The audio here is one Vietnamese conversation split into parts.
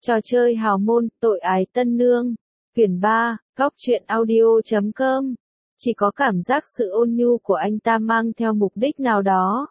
Trò chơi hào môn, tội ái tân nương. Quyển 3, Góc truyện audio.com. Chỉ có cảm giác sự ôn nhu của anh ta mang theo mục đích nào đó.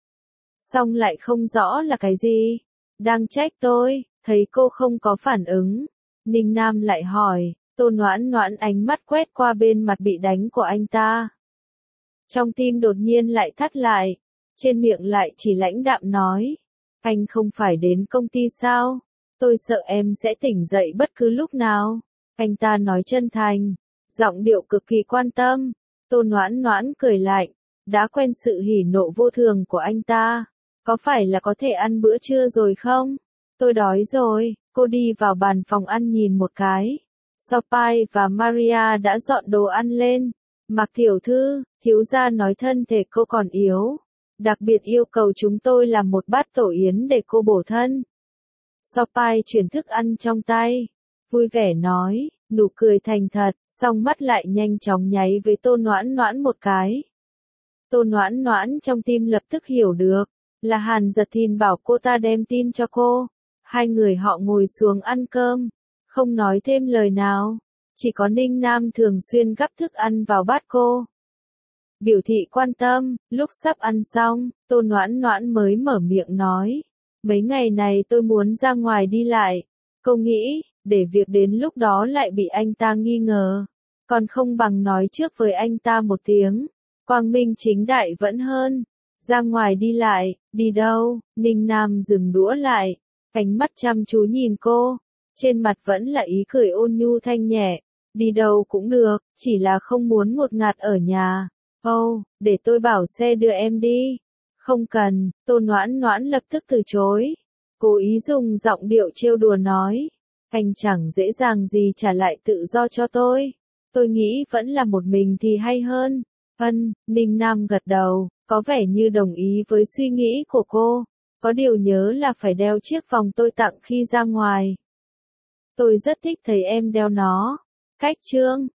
Xong lại không rõ là cái gì. Đang trách tôi, thấy cô không có phản ứng. Ninh Nam lại hỏi, Tô Noãn Noãn ánh mắt quét qua bên mặt bị đánh của anh ta. Trong tim đột nhiên lại thắt lại. Trên miệng lại chỉ lãnh đạm nói. Anh không phải đến công ty sao? Tôi sợ em sẽ tỉnh dậy bất cứ lúc nào. Anh ta nói chân thành, giọng điệu cực kỳ quan tâm. Tô Noãn Noãn cười lạnh, đã quen sự hỉ nộ vô thường của anh ta. Có phải là có thể ăn bữa trưa rồi không? Tôi đói rồi. Cô đi vào bàn phòng ăn nhìn một cái. Sopai và Maria đã dọn đồ ăn lên. Mạc tiểu thư, thiếu gia nói thân thể cô còn yếu. Đặc biệt yêu cầu chúng tôi làm một bát tổ yến để cô bổ thân. Sopai chuyển thức ăn trong tay. Vui vẻ nói, nụ cười thành thật, song mắt lại nhanh chóng nháy với Tô Noãn Noãn một cái. Tô Noãn Noãn trong tim lập tức hiểu được, là Hàn Giật Thìn bảo cô ta đem tin cho cô. Hai người họ ngồi xuống ăn cơm, không nói thêm lời nào. Chỉ có Ninh Nam thường xuyên gắp thức ăn vào bát cô. Biểu thị quan tâm, lúc sắp ăn xong, Tô Noãn Noãn mới mở miệng nói. Mấy ngày này tôi muốn ra ngoài đi lại. Cô nghĩ, để việc đến lúc đó lại bị anh ta nghi ngờ. Còn không bằng nói trước với anh ta một tiếng. Quang minh chính đại vẫn hơn. Ra ngoài đi lại, đi đâu? Ninh Nam dừng đũa lại. Ánh mắt chăm chú nhìn cô. Trên mặt vẫn là ý cười ôn nhu thanh nhẹ. Đi đâu cũng được, chỉ là không muốn ngột ngạt ở nhà. Để tôi bảo xe đưa em đi. Không cần, Tô Noãn Noãn lập tức từ chối. Cố ý dùng giọng điệu trêu đùa nói. Anh chẳng dễ dàng gì trả lại tự do cho tôi. Tôi nghĩ vẫn là một mình thì hay hơn. Ninh Nam gật đầu, có vẻ như đồng ý với suy nghĩ của cô. Có điều nhớ là phải đeo chiếc vòng tôi tặng khi ra ngoài. Tôi rất thích thấy em đeo nó. Cách chương